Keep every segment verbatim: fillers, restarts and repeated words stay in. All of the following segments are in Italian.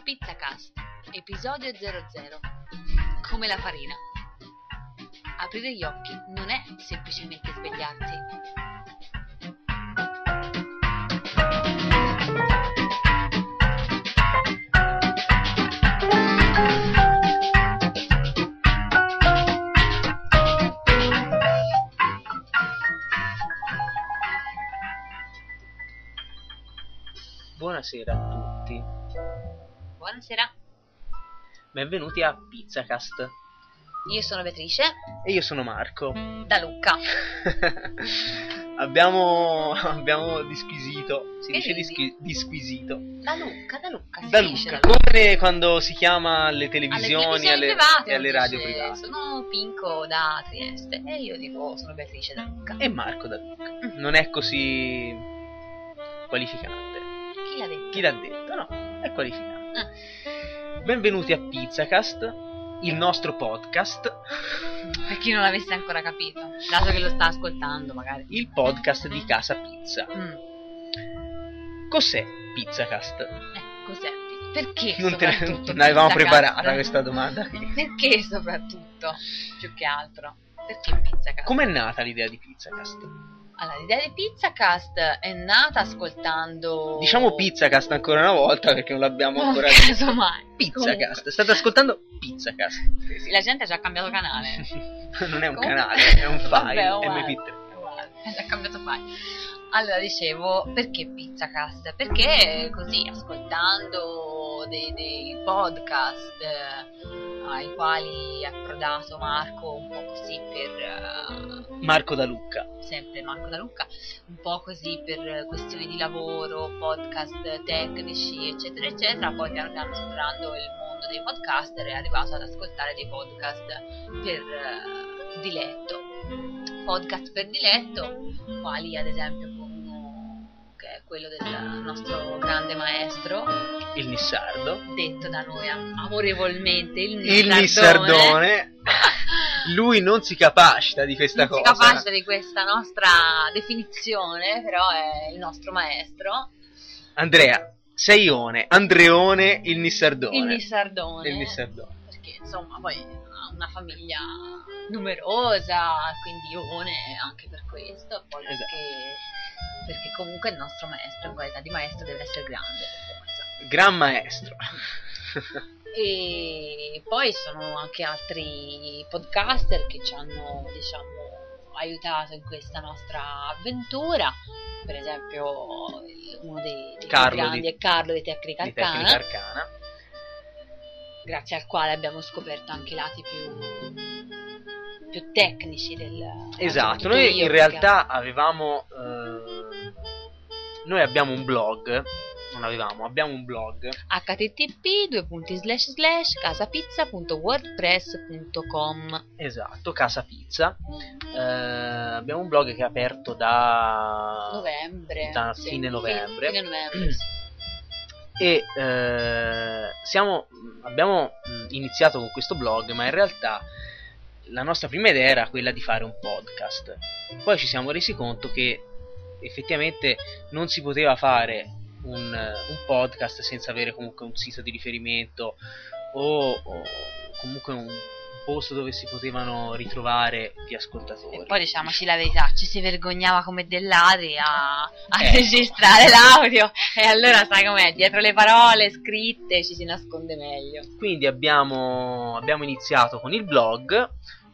Pizzacast, episodio zero zero. Come la farina. Aprire gli occhi non è semplicemente svegliarsi. Buonasera a tutti. Buonasera. Benvenuti a Pizzacast. Io sono Beatrice. E io sono Marco. Da Lucca. abbiamo abbiamo disquisito. Si Che dice ridi? disqui- disquisito. Da Lucca, da Lucca. Si Da dice Lucca. da Lucca. Come quando si chiama alle televisioni, Alle televisioni alle, private e alle uno radio dice, private. Sono Pinco da Trieste. E io dico sono Beatrice da Lucca. E Marco da Lucca. Non è così qualificante. Chi l'ha detto? Chi l'ha detto? No, è qualificante. Ah. Benvenuti a Pizzacast, il nostro podcast. Per chi non l'avesse ancora capito, dato che lo sta ascoltando magari. Il podcast di Casa Pizza. Mm. Cos'è Pizzacast? Eh, cos'è? Perché Non, te ne, soprattutto non avevamo Pizzacast? preparata questa domanda qui. Perché soprattutto? Più che altro. Perché Pizzacast? Com'è nata l'idea di Pizzacast? Allora, l'idea di Pizzacast è nata ascoltando... Diciamo Pizzacast ancora una volta perché non l'abbiamo Oh, ancora detto. casomai. Pizzacast, state ascoltando Pizzacast. Sì, la gente ha già cambiato canale. Non è un Comunque- canale, è un file, Vabbè, uguale, M P tre. è uguale, ha già cambiato file. Allora, dicevo, perché Pizzacast? Perché così, ascoltando dei, dei podcast eh, ai quali è approdato Marco, un po' così per... eh, Marco da Lucca. sempre Marco da Lucca, un po' così per questioni di lavoro, podcast tecnici, eccetera, eccetera. Poi piano piano esplorando il mondo dei podcaster è arrivato ad ascoltare dei podcast per eh, diletto. Podcast per diletto, quali ad esempio uno che è quello del nostro grande maestro, Il Nissardo. detto da noi am- amorevolmente il Il Nissardone. Nissardone. Lui non si capacita di questa Non si cosa. capacita di questa nostra definizione, però è il nostro maestro, Andrea, sei Ione. Andreone il Nissardone. il Nissardone, Il Nissardone. perché insomma poi ha una famiglia numerosa, quindi Ione anche per questo, poi Esatto. perché, perché comunque il nostro maestro in qualità di maestro deve essere grande per forza. Gran maestro. E poi sono anche altri podcaster che ci hanno, diciamo, aiutato in questa nostra avventura. Per esempio, il- uno dei, dei più Carlo grandi di- è Carlo di Tecnica Di Arcana, Tecnica Arcana. grazie al quale abbiamo scoperto anche i lati più, più tecnici del Esatto, soprattutto noi io, in perché- realtà avevamo eh, noi abbiamo un blog, non avevamo, abbiamo un blog, H T T P due punti slash slash casapizza punto wordpress punto com. esatto, Casa Pizza. Eh, abbiamo un blog che è aperto da Novembre, da sì, fine novembre. fine novembre, sì. e eh, siamo abbiamo mh, iniziato con questo blog, ma in realtà la nostra prima idea era quella di fare un podcast. Poi ci siamo resi conto che effettivamente non si poteva fare un, un podcast senza avere comunque un sito di riferimento o, o comunque un posto dove si potevano ritrovare gli ascoltatori. E poi diciamoci la verità, ci si vergognava come dei ladri a, a Eh. registrare l'audio, e allora sai com'è, dietro le parole scritte ci si nasconde meglio. Quindi abbiamo, abbiamo iniziato con il blog.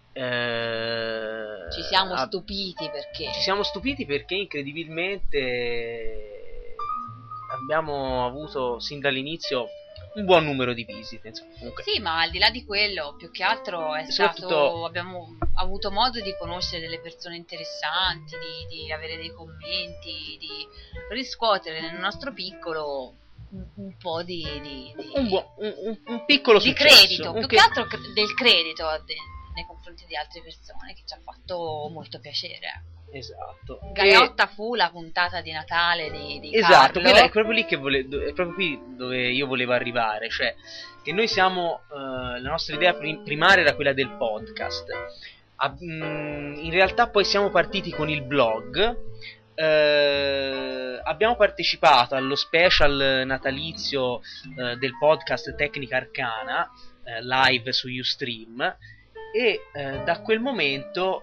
eh, Ci siamo a- stupiti perché Ci siamo stupiti perché incredibilmente abbiamo avuto sin dall'inizio un buon numero di visite. Insomma, comunque. sì, ma al di là di quello, più che altro è stato, Soprattutto- abbiamo avuto modo di conoscere delle persone interessanti, di, di avere dei commenti, di riscuotere nel nostro piccolo un, un po' di, di, di- Un, buo- un, un- un piccolo di successo. credito, un più che- che altro cre- del credito de- nei confronti di altre persone, che ci ha fatto molto piacere. Esatto. Gaiotta fu la puntata di Natale di, di E- esatto, Carlo. quella è proprio lì che vole- do- è proprio qui dove io volevo arrivare, cioè che noi siamo eh, la nostra idea prim- primaria era quella del podcast. Ah, mm, in realtà poi siamo partiti con il blog eh, abbiamo partecipato allo special natalizio eh, del podcast Tecnica Arcana, eh, live su Ustream, e eh, da quel momento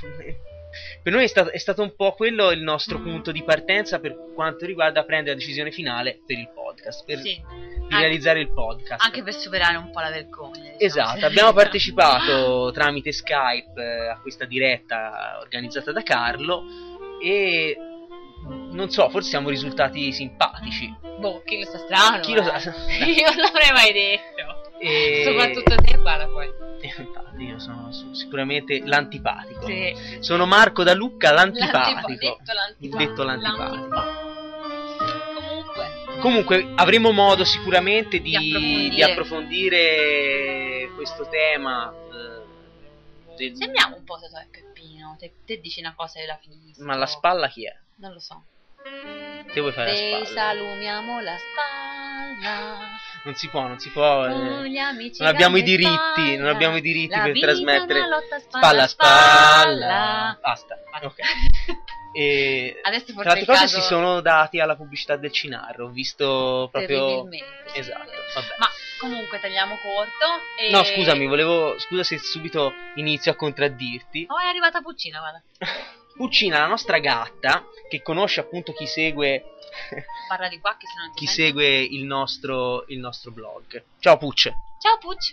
per noi è stato, è stato un po' quello il nostro punto di partenza per quanto riguarda prendere la decisione finale per il podcast, per Sì. di Anche- realizzare il podcast. Anche per superare un po' la vergogna, diciamo. Esatto, abbiamo partecipato tramite Skype eh, a questa diretta organizzata da Carlo e non so, forse siamo risultati simpatici. Boh, chi lo sa strano. Chi lo sa? eh. Io non l'avrei mai detto. E... Soprattutto te, guarda poi. Eh, infatti, io sono, sono sicuramente l'antipatico. Sì. Sono Marco Da Lucca, l'antipatico. L'antipa- detto l'antipatico. Detto l'antipatico. Comunque, Comunque avremo modo sicuramente di, Di approfondire. di approfondire questo tema. eh, del- sembriamo un po' Totò e Peppino. Te, te dici una cosa e la finisco. Ma la spalla chi è? Non lo so. Te vuoi fare Te la spalla? salumiamo la spalla. Non si può, non si può. eh, Con gli amici non abbiamo i gambe e diritti, spalla. non abbiamo i diritti La per vita è trasmettere una lotta spalla a spalla. spalla. Basta. Basta. Ok. E Adesso tra forse l'altre il cose caso- si sono dati alla pubblicità del Cinarro. Ho visto proprio. Terribilmente, sì. Esatto. Vabbè. Ma comunque tagliamo corto. E... No, scusami, volevo. Scusa se subito inizio a contraddirti. Oh, è arrivata Puccina, guarda. Puccina, la nostra gatta, che conosce appunto chi segue. Parla di qua che se non ti chi sente. segue il nostro, il nostro blog. Ciao Pucce. Ciao Pucci.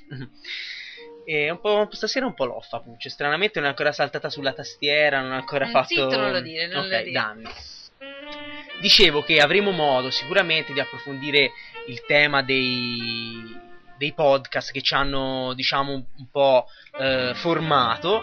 E un po', stasera un po' loffa Pucce. Stranamente non è ancora saltata sulla tastiera, non ha ancora Eh, fatto. zitto, non lo dire, non ok, lo dire. dammi. Dicevo che avremo modo sicuramente di approfondire il tema dei, dei podcast che ci hanno, diciamo, un, un po' eh, formato.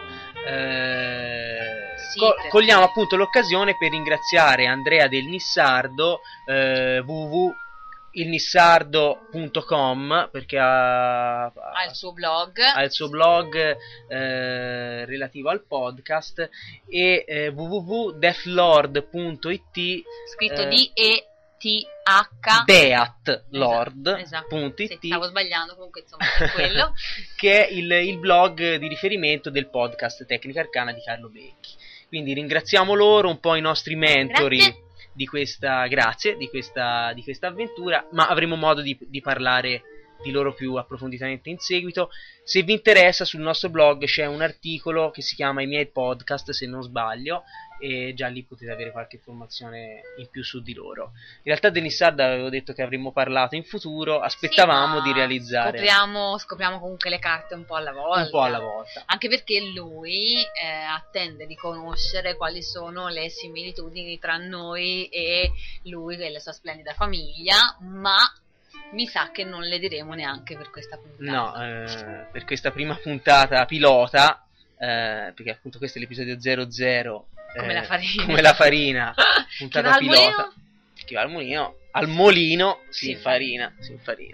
Eh, Sì, co- perché- cogliamo appunto l'occasione per ringraziare Andrea del Nissardo, eh, w w w punto il nissardo punto com, perché ha, Ha il suo blog. ha il suo blog eh, relativo al podcast, e eh, w w w punto deathlord punto i t, Scritto eh, D E T H. deathlord Esatto, punto sì, it, stavo sbagliando, comunque insomma è quello. che è il, il blog di riferimento del podcast Tecnica Arcana di Carlo Becchi. Quindi ringraziamo loro, un po' i nostri mentori Grazie. di questa, grazie, di questa, di questa avventura, ma avremo modo di, di parlare di loro più approfonditamente in seguito. Se vi interessa, sul nostro blog c'è un articolo che si chiama I miei podcast, se non sbaglio, e già lì potete avere qualche informazione in più su di loro. In realtà Denis Sarda avevo detto che avremmo parlato in futuro, aspettavamo Sì, ma di realizzare Scopriamo, scopriamo comunque le carte un po' alla volta. un po' alla volta. Anche perché lui eh, attende di conoscere quali sono le similitudini tra noi e lui e la sua splendida famiglia, ma mi sa che non le diremo neanche per questa puntata. No, eh, per questa prima puntata pilota, eh, perché appunto questo è l'episodio zero zero, Come eh, la farina. come la farina, puntata Che va al pilota. mulino? Che va al mulino, al molino si Sì. infarina, si infarina.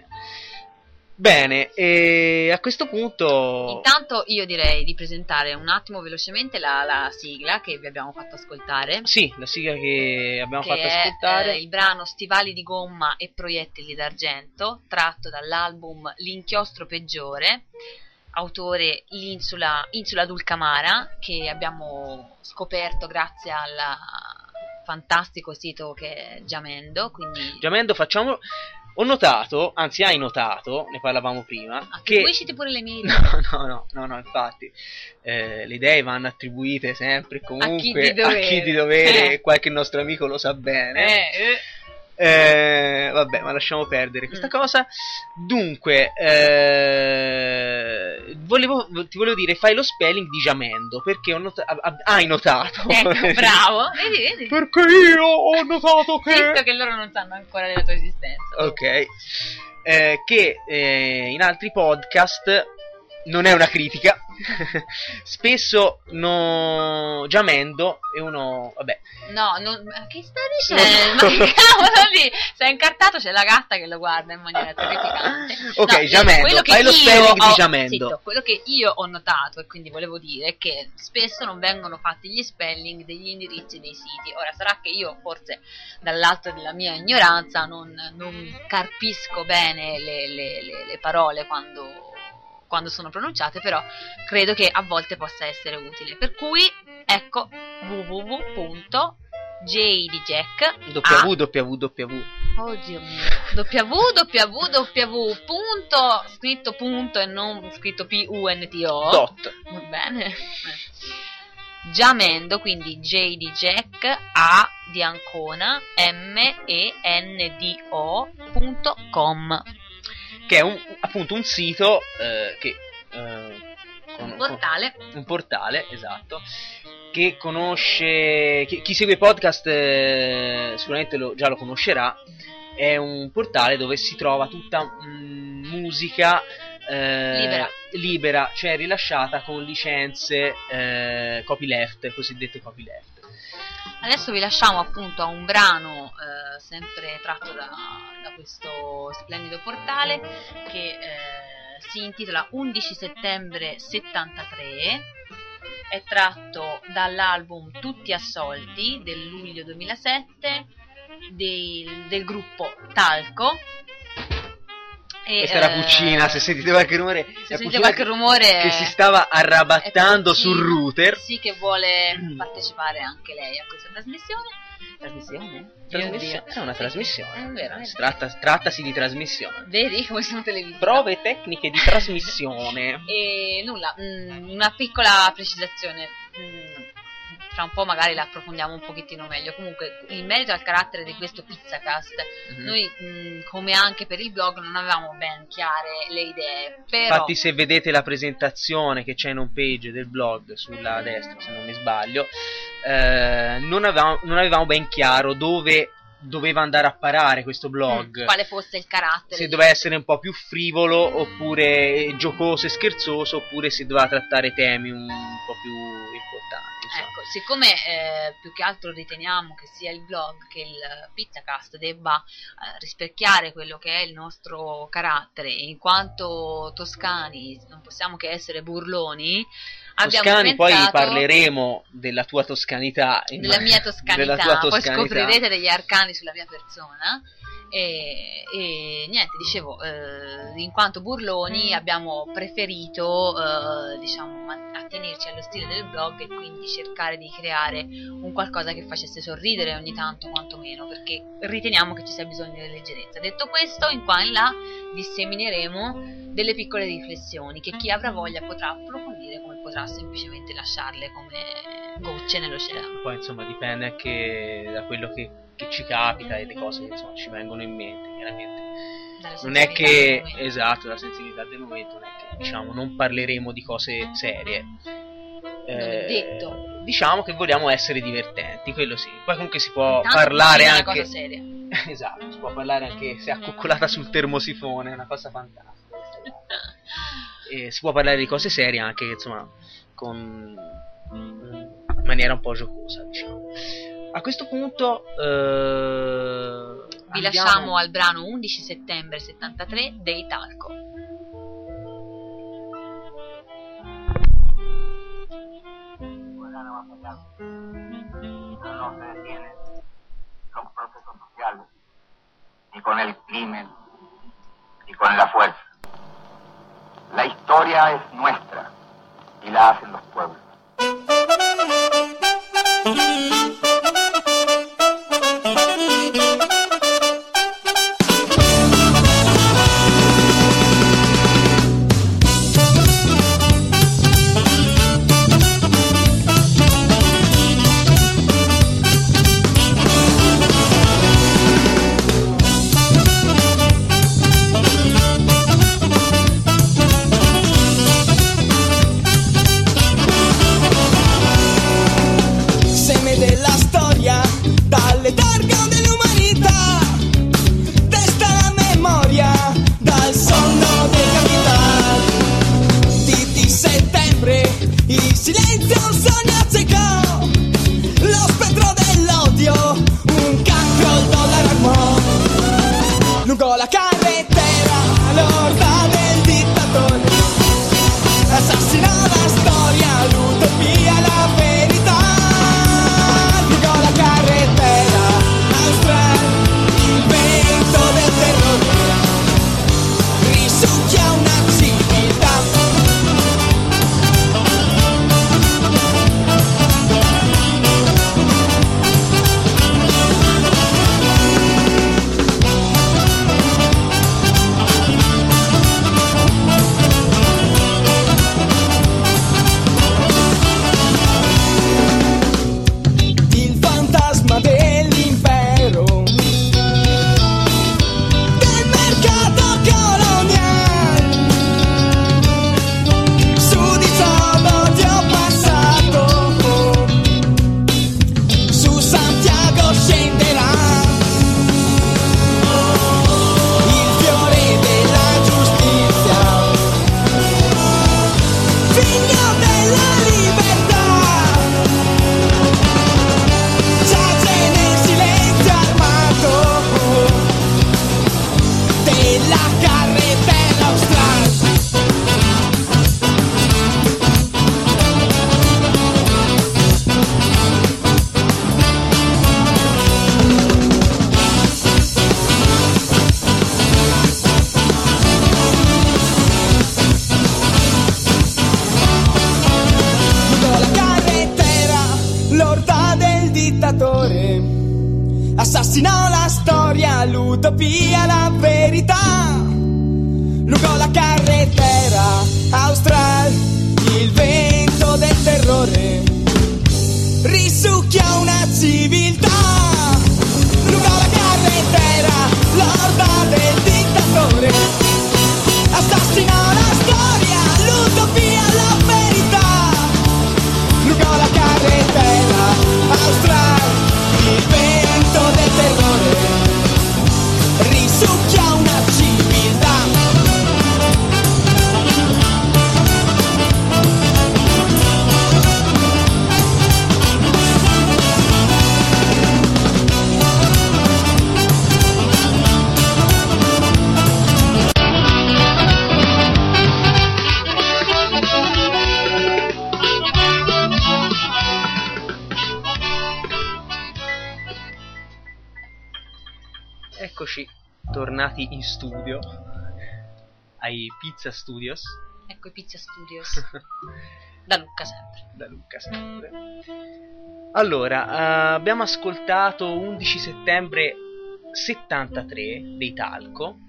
Bene, e a questo punto Intanto io direi di presentare un attimo velocemente la, la sigla che vi abbiamo fatto ascoltare. sì, la sigla che abbiamo Che fatto è ascoltare. eh, il brano Stivali di gomma e proiettili d'argento, tratto dall'album L'inchiostro peggiore, autore l'Insula Insula Dulcamara, che abbiamo scoperto grazie al fantastico sito che è Giamendo, quindi Giamendo, facciamo. Ho notato, anzi hai notato, ne parlavamo prima, che attribuisciti pure le mie idee. No, no, no, no, no, infatti eh, le idee vanno attribuite sempre e comunque A chi di dovere. a chi di dovere, Eh. e qualche nostro amico lo sa bene. Eh, eh. Eh, vabbè, ma lasciamo perdere questa Mm. cosa. Dunque, eh, volevo, ti volevo dire, fai lo spelling di Giamendo, perché ho nota- ah, ah, hai notato. Ecco, bravo. Vedi, vedi. Perché io ho notato che... Zitto che loro non sanno ancora della tua esistenza. Ok, eh, che eh, in altri podcast non è una critica. Spesso no, Giamendo è uno, vabbè, No, non, ma che stai dicendo? Ma che cavolo lì? Sei incartato, c'è la gatta che lo guarda in maniera terrificante. Ok, No, io- Giamendo, quello che fai lo io spelling ho- di Giamendo. zitto, quello che io ho notato, e quindi volevo dire, è che spesso non vengono fatti gli spelling degli indirizzi dei siti. Ora, sarà che io forse dall'alto della mia ignoranza non, non carpisco bene le, le- le- le parole quando quando sono pronunciate, però credo che a volte possa essere utile, per cui ecco w w w punto J di Jack, www. Oddio mio, www, punto, scritto punto e non scritto P U N T O. Dot. Va bene. Jamendo, quindi J di Jack, A di Ancona, M E N D O punto com. Che è un, appunto un sito eh, che... Eh, un portale. Un portale, esatto. Che conosce... Chi, chi segue i podcast eh, sicuramente lo, già lo conoscerà. È un portale dove si trova tutta mh, musica eh, libera. libera, cioè rilasciata con licenze eh, copyleft, cosiddette copyleft. Adesso vi lasciamo appunto a un brano eh, sempre tratto da, da questo splendido portale che eh, si intitola undici settembre settantatré. È tratto dall'album Tutti assolti del luglio duemilasette del, del gruppo Talco. E, questa è la Puccina, se sentite qualche rumore, se sentite qualche rumore che, che si stava arrabattando sul router. Sì, che vuole partecipare anche lei a questa trasmissione. Trasmissione? Trasmissione. È una trasmissione. È vero, è vero. Tratta, trattasi di trasmissione. Vedi come sono televisive? Prove tecniche di trasmissione. E nulla, mh, una piccola precisazione. Mh, Tra un po' magari la approfondiamo un pochettino meglio. Comunque, in merito al carattere di questo Pizzacast, mm-hmm. noi, mh, come anche per il blog, non avevamo ben chiare le idee. Però... Infatti, se vedete la presentazione che c'è in home page del blog sulla destra, se non mi sbaglio, eh, non, avevamo, non avevamo ben chiaro dove doveva andare a parare questo blog, mm, quale fosse il carattere, se doveva essere un po' più frivolo oppure giocoso e scherzoso, oppure se doveva trattare temi un po' più importanti, insomma. Ecco, siccome eh, più che altro riteniamo che sia il blog che il Pizzacast debba eh, rispecchiare quello che è il nostro carattere, in quanto toscani non possiamo che essere burloni. Toscani, poi parleremo della tua toscanità, della mia toscanità, della tua poi toscanità. Scoprirete degli arcani sulla mia persona. E, e niente, dicevo, eh, in quanto burloni abbiamo preferito eh, diciamo attenerci allo stile del blog e quindi cercare di creare un qualcosa che facesse sorridere ogni tanto, quantomeno, perché riteniamo che ci sia bisogno di leggerezza. Detto questo, in qua e in là dissemineremo delle piccole riflessioni che chi avrà voglia potrà approfondire, come potrà semplicemente lasciarle come gocce nell'oceano. Poi insomma dipende anche da quello che, che ci capita e le cose che insomma ci vengono in mente, chiaramente. Non è che, esatto, la sensibilità del momento, non è che diciamo non parleremo di cose serie. Non è detto. Diciamo che vogliamo essere divertenti, quello sì. Poi comunque si può Intanto parlare è una anche cosa seria. Esatto, si può parlare anche se accoccolata sul termosifone, è una cosa fantastica. E si può parlare di cose serie anche, insomma, con in maniera un po' giocosa, diciamo. A questo punto eh, vi andiamo... lasciamo al brano undici settembre settantatré dei Talco. No se detienen los procesos sociales, ni con el crimen, ni con la fuerza. La historia es nuestra y la hacen los pueblos. Se me Assassinò la storia, l'utopia, la verità. Lungo la carretera austral, il vento del terrore risucchia una civiltà. Lungo la carretera, l'orda del dittatore assassinò la storia, l'utopia, la verità. Lungo la carretera austral, il vento del terrore risucchia una civiltà. Eccoci tornati in studio ai Pizza Studios. Ecco i Pizza Studios. Da Lucca sempre. Da Lucca sempre. Allora, uh, abbiamo ascoltato undici settembre settantatré dei Talco.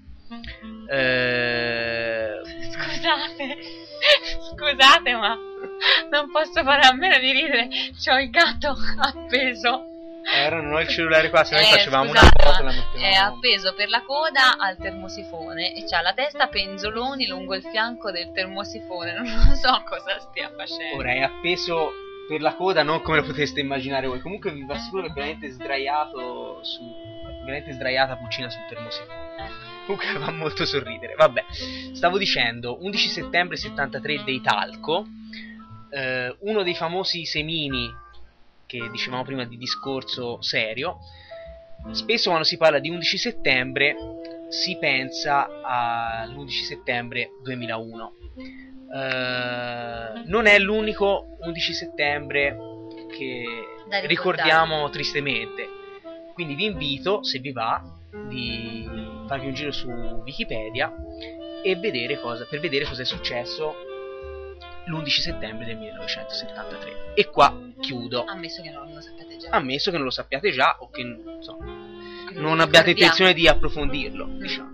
Uh, Scusate, scusate, ma non posso fare a meno di ridere. C'ho il gatto appeso. Ora non ho il cellulare qua, se noi eh, facevamo scusate, una cosa la mettevamo. È appeso per la coda al termosifone e c'ha la testa a penzoloni lungo il fianco del termosifone. Non so cosa stia facendo. Ora è appeso per la coda, non come lo poteste immaginare voi. Comunque vi assicuro che è veramente sdraiato su. veramente sdraiata cucina sul termosifone. Comunque fa molto sorridere. Vabbè, stavo dicendo, undici settembre settantatré dei Talco, eh, uno dei famosi semini che dicevamo prima di discorso serio. Spesso quando si parla di undici settembre si pensa all'undici settembre duemilauno. Uh, non è l'unico undici settembre che ricordiamo tristemente, quindi vi invito, se vi va, di farvi un giro su Wikipedia e vedere cosa, per vedere cosa è successo l'undici settembre del millenovecentosettantatré. E qua chiudo. Ammesso che non lo sappiate già. Ammesso che non lo sappiate già o che insomma, che non abbiate intenzione di approfondirlo, diciamo.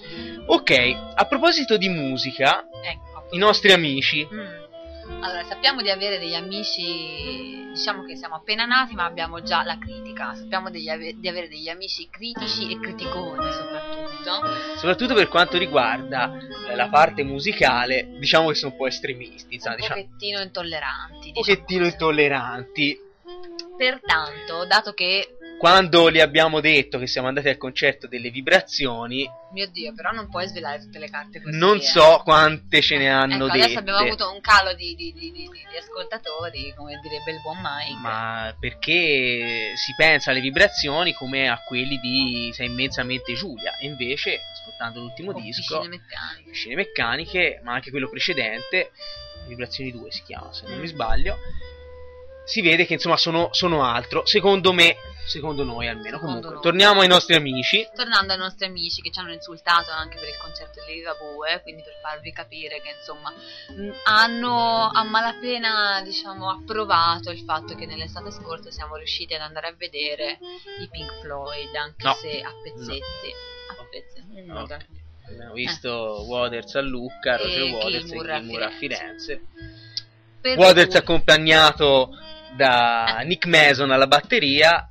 Ok, a proposito di musica, ecco, i nostri amici. Mm. Allora, sappiamo di avere degli amici, diciamo che siamo appena nati, ma abbiamo già la critica. Sappiamo degli ave- di avere degli amici critici e criticoni, soprattutto. Soprattutto per quanto riguarda eh, la parte musicale, diciamo che sono un po' estremisti, insomma, un diciamo, pochettino intolleranti. Un pochettino diciamo intolleranti. Pertanto, dato che quando gli abbiamo detto che siamo andati al concerto delle Vibrazioni, mio Dio, però non puoi svelare tutte le carte così. Non eh. so quante ce ne hanno ecco, dette. Adesso abbiamo avuto un calo di, di, di, di, di ascoltatori, come direbbe il buon Mike. Ma perché si pensa alle Vibrazioni come a quelli di Sei immensamente Giulia, e invece, ascoltando l'ultimo oh, disco, Piscine Meccaniche. Piscine Meccaniche, ma anche quello precedente, Vibrazioni due si chiama, se non mi sbaglio, si vede che insomma sono, sono altro, secondo me, secondo noi almeno. Secondo Comunque noi. torniamo ai nostri amici. Tornando ai nostri amici che ci hanno insultato anche per il concerto di Ligabue, quindi per farvi capire che insomma mh, hanno a malapena, diciamo, approvato il fatto che nell'estate scorsa siamo riusciti ad andare a vedere i Pink Floyd, anche No. se a pezzetti. No. A pezzetti. No. No. Abbiamo visto eh. Waters a Lucca, Roger E Waters Gilmour e a Gilmour a Firenze. Firenze. Per Waters cui- accompagnato da Nick Mason alla batteria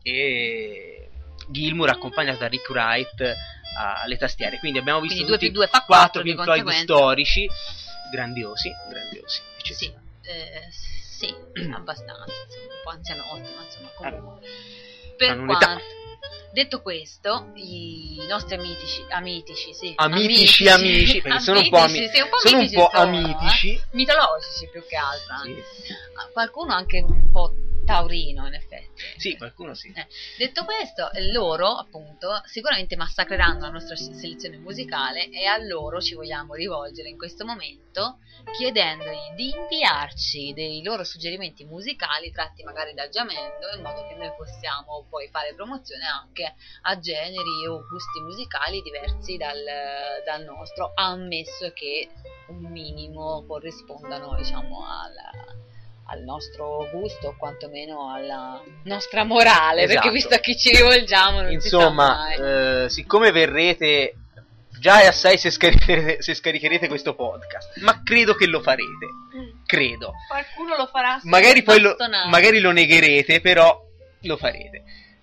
e Gilmour accompagnato da Rick Wright alle tastiere. Quindi abbiamo visto Quindi due tutti più due fa quattro quattro, di Pink Floyd conseguenza. storici, grandiosi, grandiosi. Sì, eh, sì, abbastanza, insomma, un po' anzianotti, ma insomma, comunque. Per hanno un'età. quanto, detto questo, i nostri amitici, amitici, sì, Amitici, amici, perché sono un po' ami- amitici, sì, un po' sono un mitici po' sono, amitici. eh, mitologici più che altro, anche. Sì. Qualcuno anche un po' taurino, in effetti. Sì, qualcuno sì. Eh, detto questo, loro appunto sicuramente massacreranno la nostra selezione musicale e a loro ci vogliamo rivolgere in questo momento chiedendogli di inviarci dei loro suggerimenti musicali tratti magari da Jamendo, in modo che noi possiamo poi fare promozione anche a generi o gusti musicali diversi dal, dal nostro, ammesso che un minimo corrispondano, diciamo, alla al nostro gusto, o quantomeno alla nostra morale, Esatto. perché visto a chi ci rivolgiamo non Insomma, si sa mai. eh, siccome verrete, già è assai se scaricherete, se scaricherete questo podcast, ma credo che lo farete, credo. Qualcuno lo farà, Magari poi lo, bastonato. magari lo negherete, però lo farete.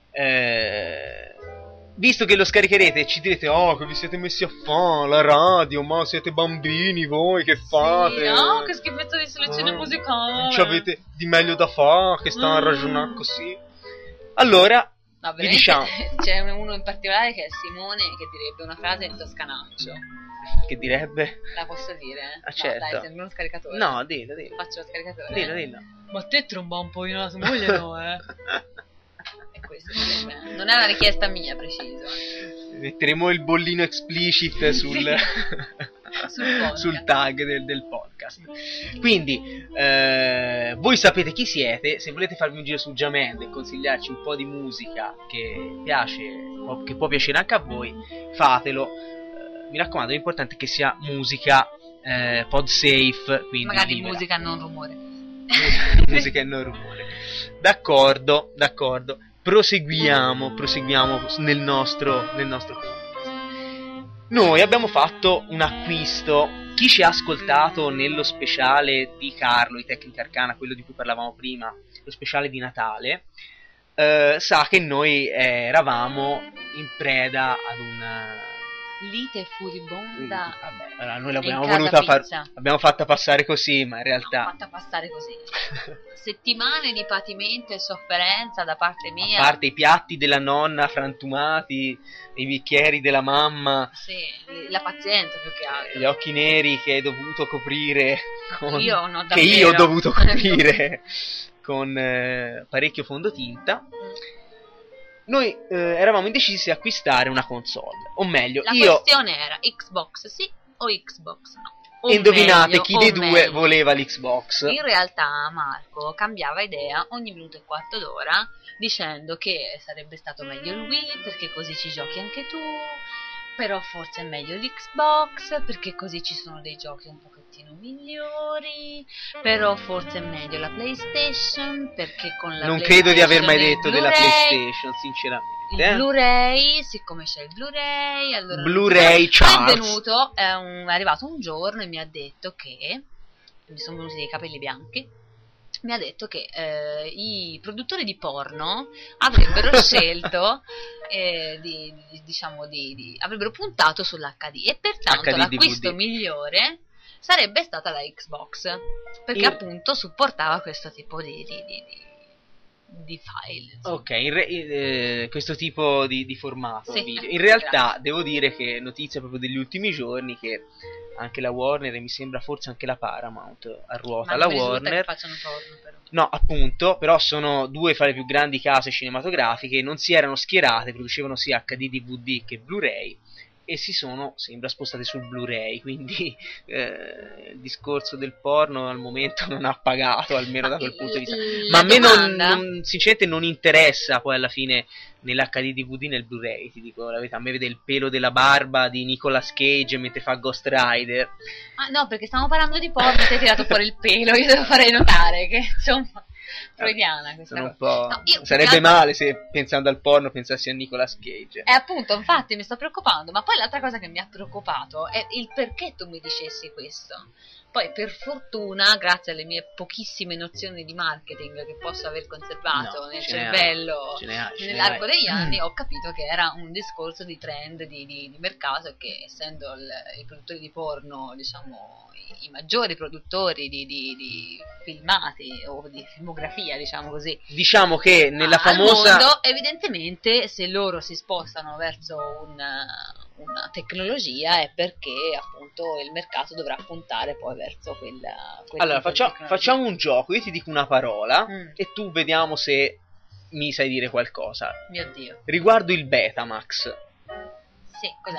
Eh, visto che lo scaricherete e ci direte, oh, che vi siete messi a fare la radio, ma siete bambini voi, che fate? Sì, no, che schifezza di selezione Ah, musicale. ci avete di meglio da fare, che sta a Mm. ragionare così. Allora, No, vi veramente, diciamo, c'è uno in particolare che è Simone, che direbbe una frase in toscanaccio. che direbbe... La posso dire? Ah, No, certo. dai, sembra uno scaricatore. No, dillo, dillo. Faccio lo scaricatore. Dillo, dillo. Ma te tromba un po' la tua moglie, no, eh? E questo direbbe. Non è una richiesta mia, preciso. Metteremo il bollino explicit sul, Sul podcast. sul tag del, del podcast. Quindi, eh, voi sapete chi siete. Se volete farvi un giro su Jamendo e consigliarci un po' di musica che piace, o che può piacere anche a voi, fatelo. Eh, mi raccomando, l'importante è che sia musica eh, pod safe, quindi Magari libera. musica non rumore. Musica e non rumore. D'accordo, d'accordo. Proseguiamo, proseguiamo nel nostro, nel nostro podcast. Noi abbiamo fatto un acquisto. Chi ci ha ascoltato nello speciale di Carlo, di Tecnica Arcana, quello di cui parlavamo prima, lo speciale di Natale, eh, sa che noi eravamo in preda ad una... Lite furibonda. Vabbè, allora noi l'abbiamo in casa voluta far, pizza. l'abbiamo fatta passare così, ma in No, realtà... fatta passare così. Settimane di patimento e sofferenza da parte A mia. parte i piatti della nonna frantumati, i bicchieri della mamma, Sì, la pazienza più che altro. gli occhi neri che hai dovuto coprire con... Io no, che io ho davvero. dovuto coprire con eh, parecchio fondotinta. Noi eh, eravamo indecisi se acquistare una console, o meglio, La io questione era Xbox sì o Xbox no. O e indovinate meglio, chi o dei due meglio. voleva l'Xbox. In realtà Marco cambiava idea ogni minuto e quarto d'ora dicendo che sarebbe stato meglio il Wii perché così ci giochi anche tu, però forse è meglio l'Xbox perché così ci sono dei giochi un pochettino migliori, però forse è meglio la PlayStation perché con la Non PlayStation credo di aver mai il detto della Blu-ray- PlayStation, sinceramente. il eh. Blu-ray, siccome c'è il Blu-ray, allora Blu-ray è Charles. venuto, è, un- è arrivato un giorno e mi ha detto che mi sono venuti dei capelli bianchi. Mi ha detto che eh, i produttori di porno avrebbero scelto, eh, di, di- diciamo, di, di- avrebbero puntato sull'H D e pertanto H D l'acquisto D V D. migliore sarebbe stata la Xbox, perché Io- appunto supportava questo tipo di, di, di, di- di file. insomma. Ok, in re- eh, questo tipo di, di formato Sì, video. In realtà grazie. devo dire che notizia proprio degli ultimi giorni che anche la Warner e mi sembra forse anche la Paramount a ruota Ma la non mi risulta che Warner. facciano porno, però. No, appunto, però sono due fra le più grandi case cinematografiche, non si erano schierate, producevano sia H D D V D che Blu-ray e si sono, sembra, spostate sul Blu-ray, quindi eh, il discorso del porno al momento non ha pagato, almeno da quel punto di vista. La Ma a me non, domanda- non- sinceramente non interessa poi alla fine nell'H D D V D nel Blu-ray, ti dico la verità, a me vede il pelo della barba di Nicolas Cage mentre fa Ghost Rider. Ah, no, perché stiamo parlando di porno, ti hai tirato fuori il pelo, io devo fare notare che insomma freudiana questa Sono un cosa. po'... No, io più Sarebbe che altro- male se pensando al porno pensassi a Nicolas Cage. Eh, appunto, infatti mi sto preoccupando, ma poi l'altra cosa che mi ha preoccupato è il perché tu mi dicessi questo. Poi per fortuna, grazie alle mie pochissime nozioni di marketing che posso aver conservato No, nel ce ne hai, cervello ce ne hai, ce ne nell'arco hai. degli anni, ho capito che era un discorso di trend di, di- di mercato e che essendo il- i produttori di porno, diciamo, i, i maggiori produttori di, di- di filmati o di filmografia, diciamo così, Diciamo che nella al famosa... mondo, evidentemente se loro si spostano verso una, una tecnologia è perché appunto il mercato dovrà puntare poi verso quella, quel Allora, tipo di faccia- tecnologia. facciamo un gioco, io ti dico una parola Mm. e tu vediamo se mi sai dire qualcosa. Mio Dio, Riguardo il Betamax. sì, cos'è?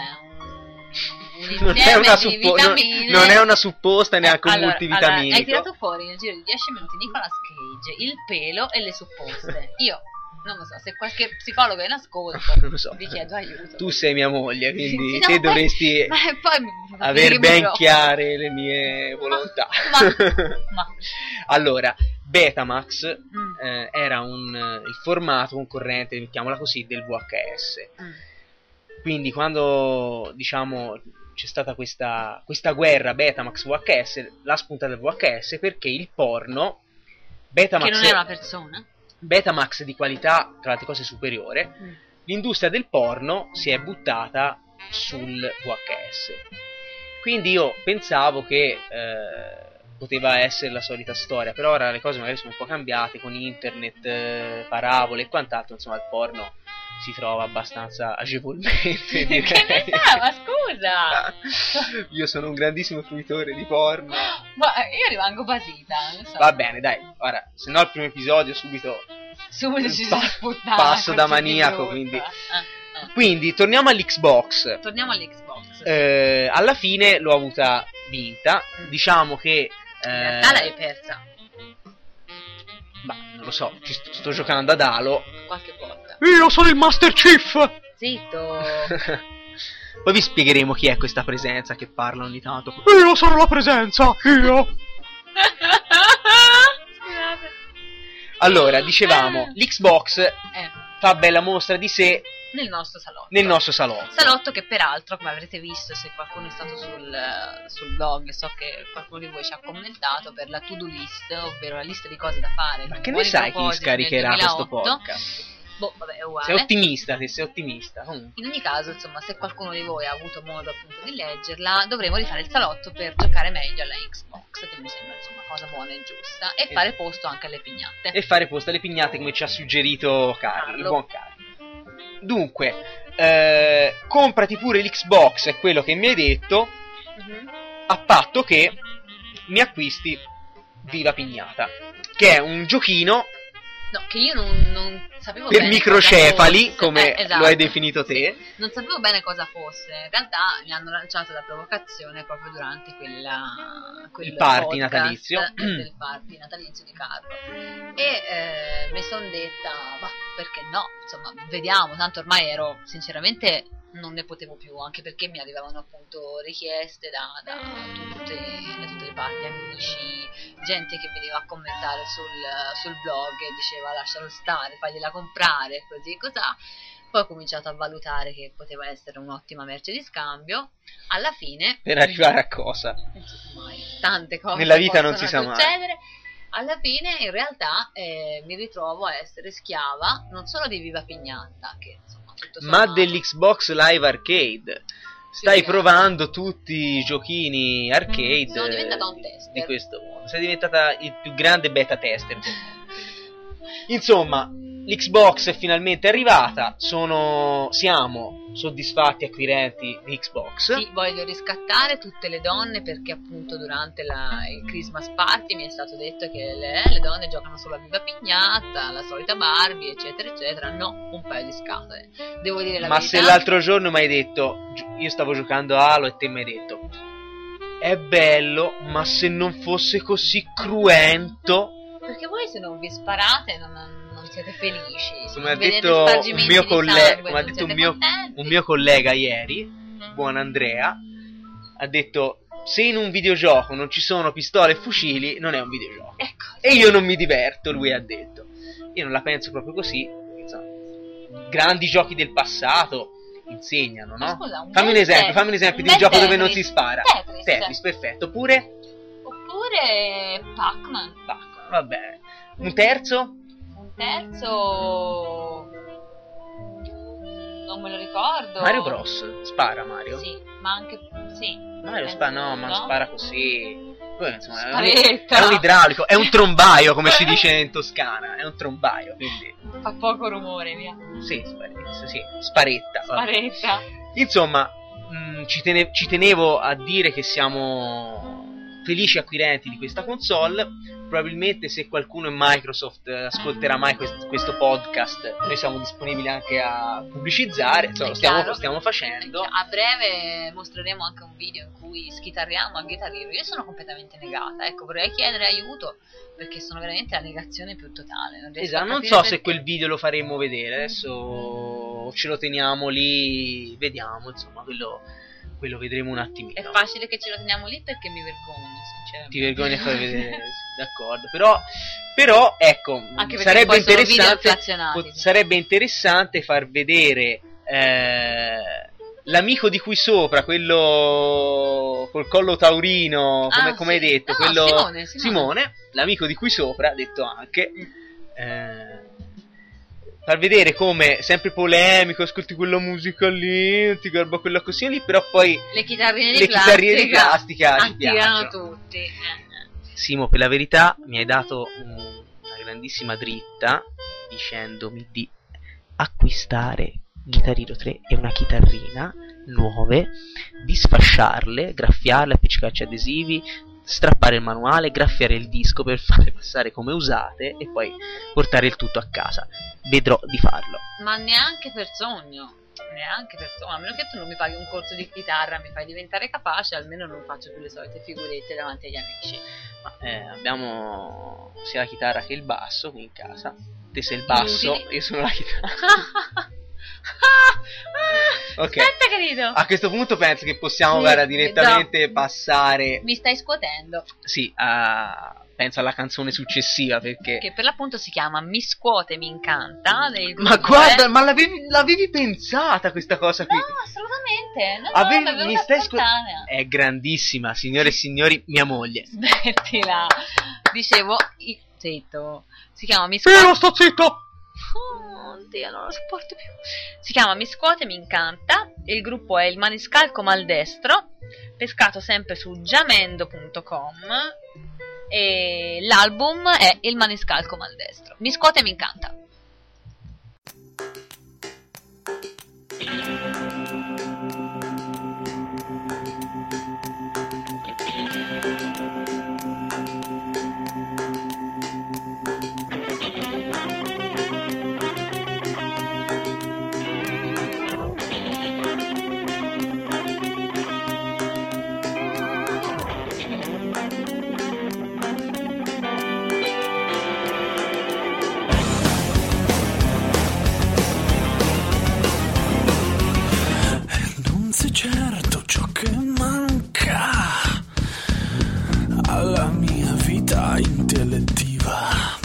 Un, un Non è, insieme una di suppo- non, vitamine. non è una supposta neanche un Allora, multivitaminico. allora, hai tirato fuori nel giro di dieci minuti Nicolas Cage, il pelo e le supposte. Io non lo so, se qualche psicologo è in ascolto Non lo so. vi chiedo aiuto. Tu sei mia moglie, quindi Sì, no, te poi- dovresti ma poi mi- aver mi ben preoccupo. chiare le mie volontà. Ma- ma- Allora, Betamax Mm. eh, era un, eh, il formato concorrente, mettiamola così, del V H S. Mm. Quindi quando, diciamo, c'è stata questa, questa guerra Betamax V H S, l'ha spuntata il V H S perché il porno, Betamax, Che non è una persona. Betamax di qualità, tra le altre cose, superiore, Mm. l'industria del porno si è buttata sul V H S. Quindi io pensavo che eh, poteva essere la solita storia, però ora le cose magari sono un po' cambiate con internet, eh, parabole e quant'altro, insomma il porno si trova abbastanza agevolmente, Che direi. ne sa, ma scusa! Io sono un grandissimo fruitore di porno. Ma io rimango basita, non so. Va bene, dai, ora, se no il primo episodio subito Subito ci pa- si sputtana. passo da così di maniaco, brutta. quindi. Eh, eh. Quindi torniamo all'Xbox. Torniamo all'Xbox. Eh, alla fine l'ho avuta vinta. Diciamo che In eh, realtà l'hai persa ma non lo so, ci sto, sto giocando ad Halo. qualche volta. Io sono il Master Chief. Zitto! Poi vi spiegheremo chi è questa presenza che parla ogni tanto. Io sono la presenza, io. Scusate. Allora, dicevamo, l'Xbox Eh, fa bella mostra di sé nel nostro salotto. nel nostro salotto. Salotto che peraltro, come avrete visto se qualcuno è stato sul, sul blog, so che qualcuno di voi ci ha commentato per la to-do list, ovvero la lista di cose da fare. Ma con che ne buoni sai chi propositi nel scaricherà questo duemilaotto. podcast? Boh, vabbè, è Sei uguale. ottimista, te sei ottimista. Comunque. In ogni caso, insomma, se qualcuno di voi ha avuto modo appunto di leggerla, dovremo rifare il salotto per giocare meglio alla Xbox, che mi sembra insomma cosa buona e giusta, e Eh. fare posto anche alle pignate. E fare posto alle pignate come ci ha suggerito Carlo, il Carlo. buon Carlo. Dunque, eh, comprati pure l'Xbox, è quello che mi hai detto, Mhm. a patto che mi acquisti Viva Pignata, che è un giochino No, che io non, non sapevo per bene microcefali, cosa fosse. come Eh, esatto. lo hai definito te. Sì. Non sapevo bene cosa fosse. In realtà mi hanno lanciato la provocazione proprio durante quella, quel Il party podcast natalizio. del party natalizio di Carlo. E eh, mi sono detta, ma perché no? Insomma, vediamo. Tanto ormai ero sinceramente non ne potevo più, anche perché mi arrivavano appunto richieste da, da, tutte, da tutte le parti, amici, gente che veniva a commentare sul, sul blog e diceva lascialo stare, fagliela comprare, così e cos'ha. Poi ho cominciato a valutare che poteva essere un'ottima merce di scambio. Alla fine, Per arrivare a cosa? non si sa mai, tante cose Nella vita non possono si sa mai. succedere. Alla fine in realtà eh, mi ritrovo a essere schiava non solo di Viva Pignata, che insomma tutto Ma sommato- dell'Xbox Live Arcade. Stai Sì, provando tutti i giochini arcade Sono diventata un eh, tester. di questo mondo. Sei diventata il più grande beta tester del mondo. Insomma, l'Xbox è finalmente arrivata. Sono, siamo soddisfatti acquirenti di Xbox. Sì, voglio riscattare tutte le donne perché appunto durante la, il Christmas party mi è stato detto che le, le donne giocano solo a Viva Pignata, la solita Barbie, eccetera, eccetera. No, un paio di scatole. Devo dire la Ma verità. se l'altro giorno mi hai detto, gi- io stavo giocando a Halo e te mi hai detto, è bello, ma se non fosse così cruento. Perché voi se non vi sparate non, non siete felici. Se Come ha non vedete detto un spargimenti mio, di colle- sangue, come ha non detto un siete mio, contenti. un mio collega ieri, buon Andrea, ha detto, se in un videogioco non ci sono pistole e fucili, non è un videogioco. Ecco, E io non mi diverto, lui ha detto. Io non la penso proprio così. Insomma, grandi giochi del passato insegnano, Ma no? scusa, un fammi un bel esempio, Tetris, fammi un esempio un di un bel gioco dove non Tetris. si spara. Tetris. Tetris, perfetto. Oppure Oppure Pac-Man. Pac-Man, va bene. Un terzo? Un terzo... Non me lo ricordo. Mario Bros. Spara Mario? Sì, ma anche... Sì. Mario spara, no, ma spara così. Poi, insomma, è un, Sparetta. è un idraulico, è un trombaio, come si dice in Toscana. È un trombaio, quindi. Fa poco rumore, via. Sì, sparetta, sì, sparetta. vabbè. Sparetta. Insomma, mh, ci, tene- ci tenevo a dire che siamo felici acquirenti di questa console. Probabilmente se qualcuno in Microsoft eh, ascolterà mai quest- questo podcast, noi siamo disponibili anche a pubblicizzare, insomma, lo È stiamo, chiaro. lo stiamo facendo. A breve mostreremo anche un video in cui schitarriamo a Guitar Hero. Io sono completamente negata, ecco, vorrei chiedere aiuto perché sono veramente la negazione più totale. Non riesco Esatto, a non capire so se perché. quel video lo faremo vedere, adesso ce lo teniamo lì, vediamo, insomma, quello, quello vedremo un attimino. È facile che ce lo teniamo lì perché mi vergogno, sinceramente. Ti vergogni a far vedere, d'accordo. Però, però ecco, Anche perché sarebbe poi sono video interessante, inflazionati, pot- sì. sarebbe interessante far vedere eh, l'amico di qui sopra, quello col collo taurino, come, Ah, come sì. hai detto, No, quello Simone, Simone. Simone, l'amico di qui sopra, detto anche. Eh, far vedere come sempre polemico, ascolti quella musica lì, non ti garba quella così lì, però poi Le chitarrine di le plastica, chitarrine di plastica ci attirano piacciono. tutti. Eh. Simo, per la verità mi hai dato un- una grandissima dritta dicendomi di acquistare Guitar tre e una chitarrina nuove, di sfasciarle, graffiarle, appiccicarci adesivi, strappare il manuale, graffiare il disco per farle passare come usate e poi portare il tutto a casa. Vedrò di farlo. Ma neanche per sogno, neanche per sogno, a meno che tu non mi paghi un corso di chitarra, mi fai diventare capace, almeno non faccio più le solite figurette davanti agli amici. Ma, eh, abbiamo sia la chitarra che il basso qui in casa. Te sei il basso, Inutili. io sono la chitarra. Ok. Aspetta che rido. A questo punto penso che possiamo Sì, guarda, direttamente no. passare. Mi stai scuotendo. Sì, a... penso alla canzone successiva perché. Che per l'appunto si chiama Mi scuote, mi incanta. Del Ma gruppo, guarda, eh. ma l'avevi, l'avevi pensata questa cosa qui? No, assolutamente. No, no, Avevi- mi è venuta mi stai scu- spontanea. È grandissima, signore e signori, mia moglie. Smettila. Dicevo, i- zitto. Si chiama Mi Però scuote. sto zitto! Oh, Dio, non lo sopporto più. Si chiama Mi scuote, mi incanta. Il gruppo è il Maniscalco Maldestro, pescato sempre su jamendo punto com. E l'album è Il Maniscalco Maldestro. Mi scuote, mi incanta. Non sei certo ciò che manca alla mia vita intellettiva,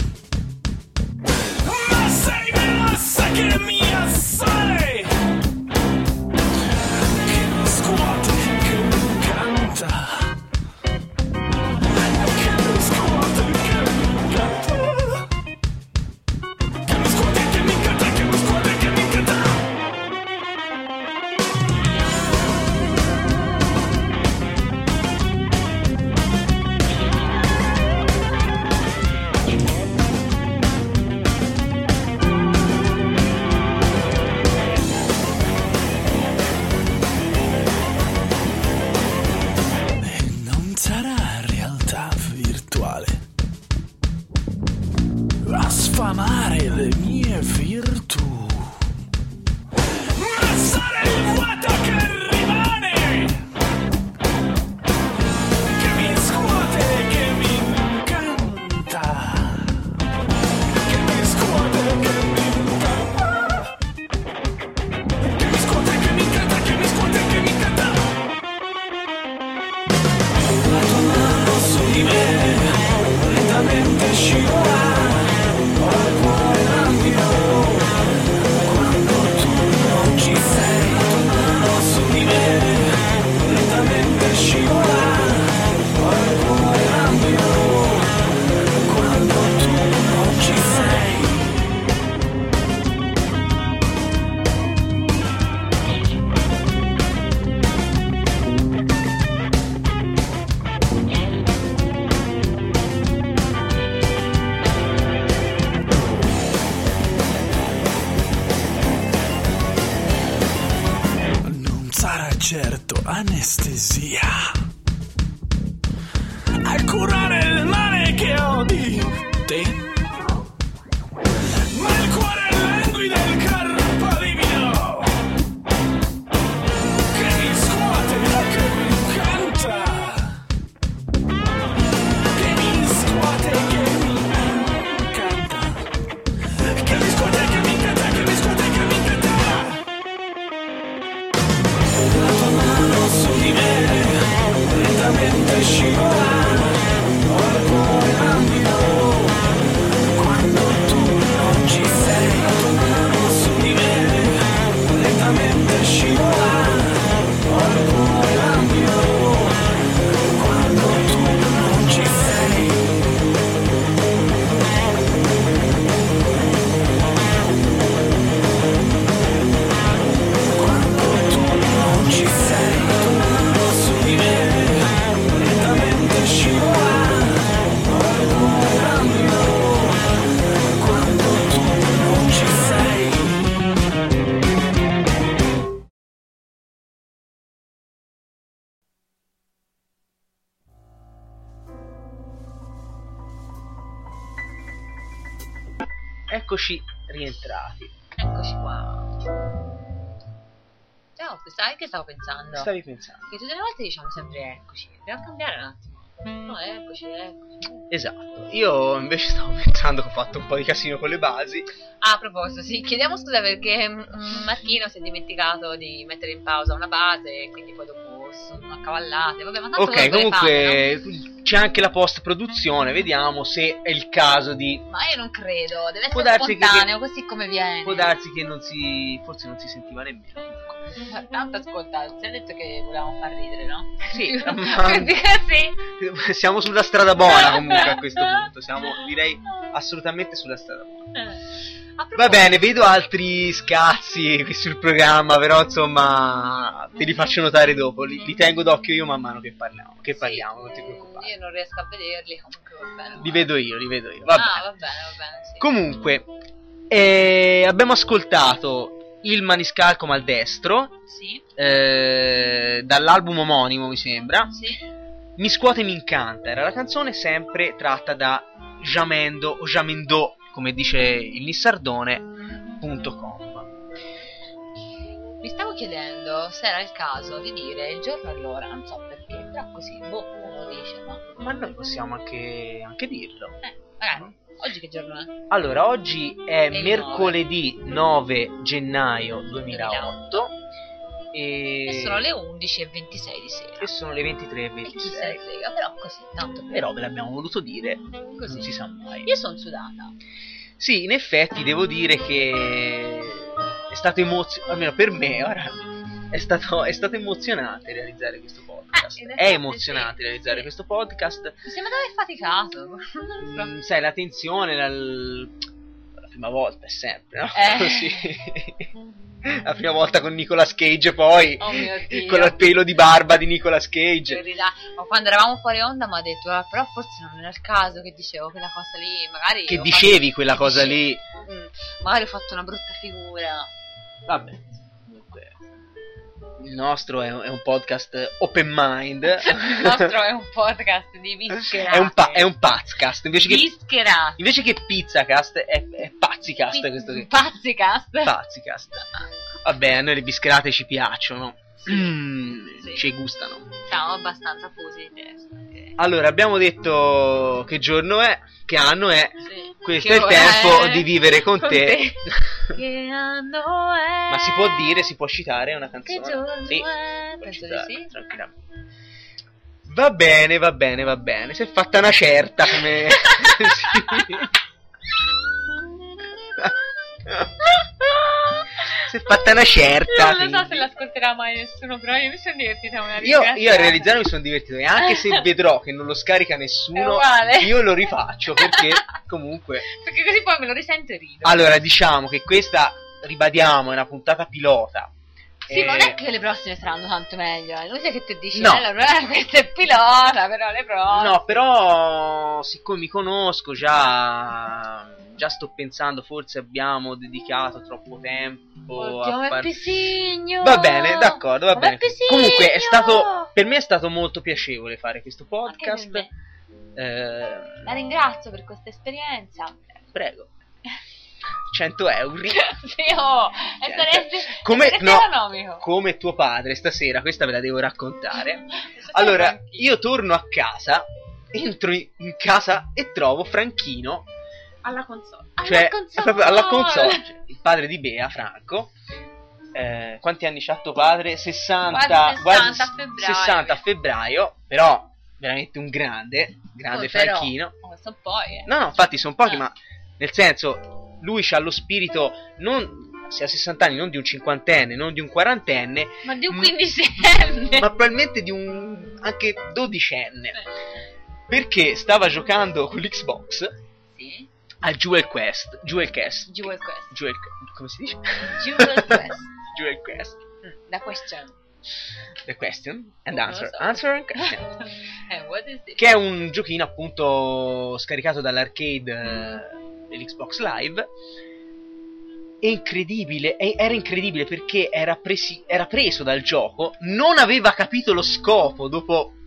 ma sei massa che mi assai, che mi scuote, che mi incanta, che mi scuote, che mi incanta, che mi scuote, che mi incanta, che mi scuote, che mi incanta. E non sarà realtà virtuale a sfamare le mie virtù, ma sarà il vuoto che rimane, che mi scuote, che mi incanta, che mi scuote, che mi incanta, che mi scuote, che mi incanta, che mi scuote, che mi incanta. La tua mano su di me lentamente scivola, al cuore rapido, quando tu non ci sei. La tua mano su di me lentamente scivola, al cuore rapido, quando tu non ci sei. Non sarà certo anestesia a curare il male che ho di te, ma il cuore languido del corpo livido, che mi scuote, che mi incanta, che mi scuote, che mi incanta, che mi scuote, che mi incanta, che mi scuote, che mi incanta. La tua mano su Eccoci rientrati. Eccoci qua. Ciao, sai che stavo pensando? Stavi pensando? Che tutte le volte diciamo sempre eccoci, dobbiamo cambiare un attimo. No, eccoci, eccoci. Esatto. Io invece stavo pensando che ho fatto un po' di casino con le basi. Ah, a proposito, sì, chiediamo scusa perché mm, Marchino si è dimenticato di mettere in pausa una base e quindi poi dopo sono accavallate. Vabbè, ma tanto Ok, quello comunque fare, no? c'è anche la post produzione, vediamo se è il caso di... Ma io non credo, deve Può essere darsi che- spontaneo, così come viene. Può darsi che non si... forse non si sentiva nemmeno. Tanto ascolta, si è detto che volevamo far ridere, no? Sì, ma- Quindi sì. Siamo sulla strada buona comunque a questo punto, siamo direi assolutamente sulla strada buona. A proposito- Va bene, vedo altri scazzi qui sul programma, però insomma te li faccio notare dopo, li, li tengo d'occhio io man mano che parliamo, che Sì, parliamo, non ti preoccupare. Io non riesco a vederli, comunque va bene. Li vedo io, li vedo io. Va bene. Ah, va bene, va bene, sì. Comunque, eh, abbiamo ascoltato il maniscalco maldestro Sì, eh, dall'album omonimo, mi sembra. sì. Mi scuote mi incanta, era la canzone sempre tratta da Jamendo o Jamendo, come dice il nissardone punto com. Mi stavo chiedendo se era il caso di dire il giorno e l'ora, non so perché, però così, boh, uno dice, ma... Ma noi possiamo anche, anche dirlo. Eh, magari, oggi che giorno è? Allora, oggi è il mercoledì nove gennaio duemilaotto e... E sono le undici e ventisei di sera. e sono le ventitré e E chi se ne ventisei. frega, però così, tanto per... Però ve l'abbiamo voluto dire, Così. non si sa mai. Io sono sudata. Sì, in effetti devo dire che è stato emozionante, almeno per me ora, è stato, è stato emozionante realizzare questo podcast. Ah, in È effetti emozionante sì, realizzare sì. questo podcast. Mi sembra di aver faticato. Non so. Mm, sai, la tensione, la, la prima volta è sempre, no? Eh. Così. La prima volta con Nicolas Cage, poi Oh mio Dio. con il pelo di barba di Nicolas Cage. Verità. Ma quando eravamo fuori onda mi ha detto, "Ah, però forse non era il caso che dicevo quella cosa lì, magari... Che ho dicevi fatto- quella che cosa dicevi- lì. Mm, magari ho fatto una brutta figura." Vabbè, comunque, il nostro è un, è un podcast open mind. Il nostro è un podcast di vischerate. È un, pa- è un pazzcast. Invece che, Vischerate. invece che pizzacast è, è pazzicast. Questo che... Pazzicast. Pazzicast. Vabbè, a noi le bischerate ci piacciono. Sì. Mm, Sì. Ci gustano. Siamo abbastanza fusi di testa. che- Allora, abbiamo detto che giorno è, che anno è. Sì. Questo Che è il ora tempo è di vivere con, te. Che anno è? Ma si può dire, si può citare una canzone? Che giorno Sì, è? può Penso citare, di sì. tranquillamente. Va bene, va bene, va bene. Si è fatta una certa come... Sì. Si è fatta una certa. Io non lo so quindi. se l'ascolterà mai nessuno, però io mi sono divertita una Io, risata. io a realizzare mi sono divertito e anche se vedrò che non lo scarica È nessuno, uguale. io lo rifaccio perché comunque... Perché così poi me lo risento e rido. Allora, diciamo che questa, ribadiamo, è una puntata pilota. Sì, Eh, ma non è che le prossime saranno tanto meglio. È inutile che tu dici, No. allora, eh, questa è pilota, però le prossime... No, però siccome mi conosco già, già sto pensando, forse abbiamo dedicato troppo tempo Oddio, a è far... Pisigno! Va bene, d'accordo, va Ma bene. Pisigno! Comunque è stato, per me è stato molto piacevole fare questo podcast. Anche per me. Eh, La ringrazio per questa esperienza. prego. cento euro. Sì, oh, e Cioè, saresti, come, saresti no, economico. come tuo padre stasera, questa ve la devo raccontare. Stai Allora, tranquillo. io torno a casa, entro in in casa e trovo Franchino, alla console. Alla cioè console. proprio alla console, cioè, il padre di Bea, Franco. Eh, quanti anni c'ha tuo padre? sessanta, Quasi sessanta a febbraio. sessanta a febbraio, però veramente un grande, grande Oh, però, Franchino. oh, sono poi, eh. No, no, infatti sono pochi, Eh. ma nel senso, lui ha lo spirito non, se ha sessanta anni, non di un cinquantenne, non di un quarantenne, Ma di un m- quindicenne. ma probabilmente di un anche dodicenne, Eh, perché stava giocando con l'Xbox Sì. al Jewel Quest, Jewel Quest, Jewel Quest. Jewel, come si dice? Jewel Quest. Jewel Quest. Mm, The question. The question and Non lo answer, so. answer and question. Eh, what is it? Che è un giochino appunto scaricato dall'arcade eh, dell'Xbox Live. È incredibile, è- era incredibile perché era, presi- era preso dal gioco, non aveva capito lo scopo dopo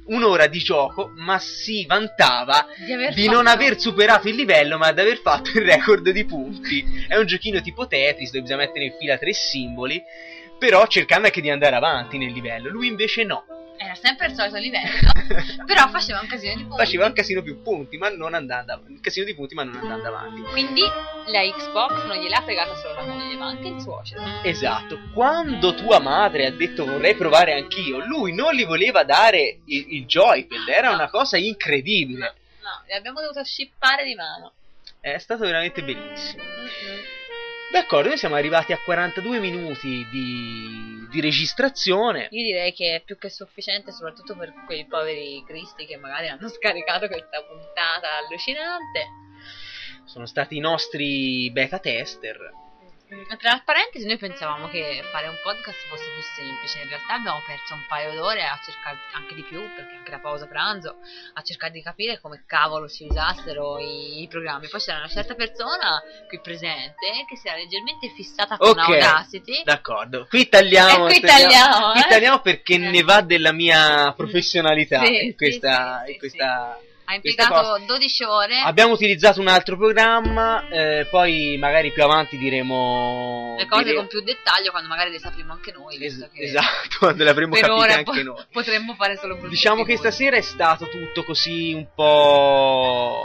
un'ora di gioco, ma si vantava Di, aver di fatto- non aver superato il livello, ma di aver fatto il record di punti. È un giochino tipo Tetris dove bisogna mettere in fila tre simboli, però cercando anche di andare avanti nel livello. Lui invece no. Era sempre il solito livello, però faceva un casino di punti. Faceva un casino più punti, ma non andando avanti. Un casino di punti, ma non andando avanti. Quindi la Xbox non gliel'ha fregata solo la moglie, ma anche il suocero. Esatto. Quando tua madre ha detto vorrei provare anch'io, lui non gli voleva dare il, il joypad. Era una cosa incredibile. No, li abbiamo dovuto scippare di mano. È stato veramente bellissimo. Mm-mm. D'accordo, noi siamo arrivati a quarantadue minuti di, di registrazione. Io direi che è più che sufficiente, soprattutto per quei poveri cristi che magari hanno scaricato questa puntata allucinante. Sono stati i nostri beta tester. Tra parentesi, noi pensavamo che fare un podcast fosse più semplice. In realtà abbiamo perso un paio d'ore a cercare, anche di più, perché anche la pausa pranzo, a cercare di capire come cavolo si usassero i, i programmi. Poi c'era una certa persona qui presente che si era leggermente fissata con Ok, Audacity. d'accordo. Qui tagliamo. E qui tagliamo- tagliamo, qui eh. tagliamo perché Eh. ne va della mia professionalità Sì, in sì, questa... sì, sì, in questa... Ha questa impiegato cosa. dodici ore. Abbiamo utilizzato un altro programma, eh, poi magari più avanti diremo Le cose dire- con più dettaglio quando magari le sapremo anche noi. visto Es- che esatto, quando le avremo per capite ora anche po- noi. potremmo fare solo brutte Diciamo che figure. stasera è stato tutto così un po'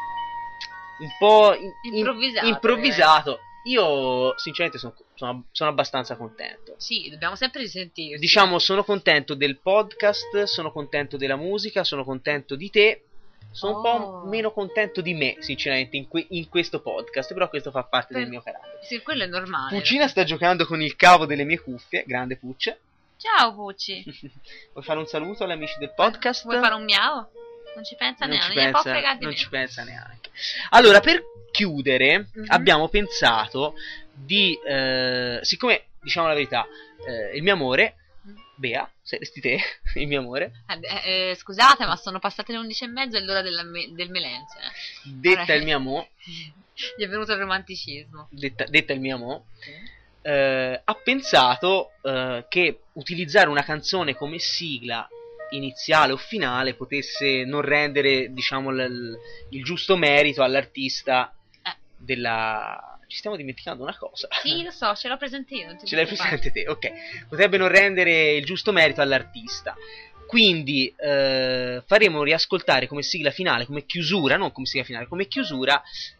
un po' in- in- Improvvisato, improvvisato. Io sinceramente sono, sono, sono abbastanza contento. Sì, dobbiamo sempre risentirci. Diciamo, sono contento del podcast, sono contento della musica, sono contento di te. Sono un po' Oh. meno contento di me, sinceramente, in, que- in questo podcast, però questo fa parte Per- del mio carattere. Sì, quello è normale. Puccina sta giocando con il cavo delle mie cuffie, grande Puccia. Ciao Pucci. Vuoi fare un saluto agli amici del podcast? Vuoi fare un miau? Non ci pensa non neanche, ci non gli può pensa, fregare di non me. ci pensa neanche. Allora, per chiudere, Mhm. abbiamo pensato di, eh, siccome, diciamo la verità, eh, il mio amore, Bea, saresti te, il mio amore, Eh, eh, scusate, ma sono passate le undici e mezza e l'ora della me- del melenze. detta Allora, il mio amore, Gli è venuto il romanticismo. detta, detta il mio amore, eh, ha pensato eh, che utilizzare una canzone come sigla iniziale o finale potesse non rendere, diciamo, l- il giusto merito all'artista Eh. della... Ci stiamo dimenticando una cosa. Sì, lo so, ce l'ho presente io. Non ti Ce l'hai preoccupare. presente te, ok. Potrebbe non rendere il giusto merito all'artista. Quindi eh, faremo riascoltare come sigla finale, come chiusura, non come sigla finale, come chiusura,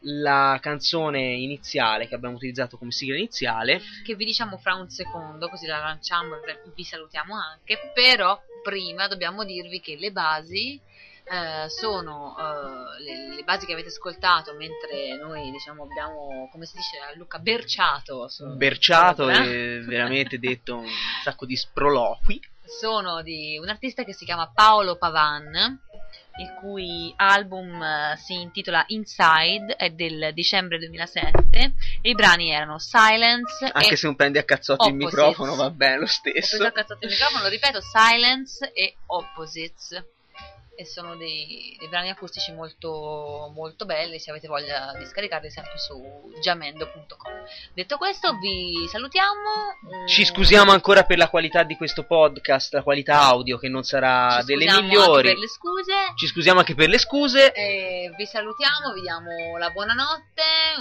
la canzone iniziale che abbiamo utilizzato come sigla iniziale. Che vi diciamo fra un secondo, così la lanciamo e vi salutiamo anche. Però prima dobbiamo dirvi che le basi eh, sono eh, le, le basi che avete ascoltato mentre noi, diciamo, abbiamo, come si dice a Luca, berciato su- Berciato sulla- e veramente detto un sacco di sproloqui. sono di un artista che si chiama Paolo Pavan, il cui album eh, si intitola Inside, è del dicembre duemilasette, e i brani erano Silence Anche e se non prendi a cazzotti il Opposites. microfono va bene lo ho stesso. preso a cazzato il microfono, lo ripeto, Silence e Opposites, e sono dei, dei brani acustici molto, molto belli. Se avete voglia di scaricarli, sempre su jamendo punto com. Detto questo, vi salutiamo. Ci scusiamo ancora per la qualità di questo podcast, la qualità audio che non sarà Ci delle scusiamo anche migliori. per le scuse. Ci scusiamo anche per le scuse. E vi salutiamo, vi diamo la buonanotte,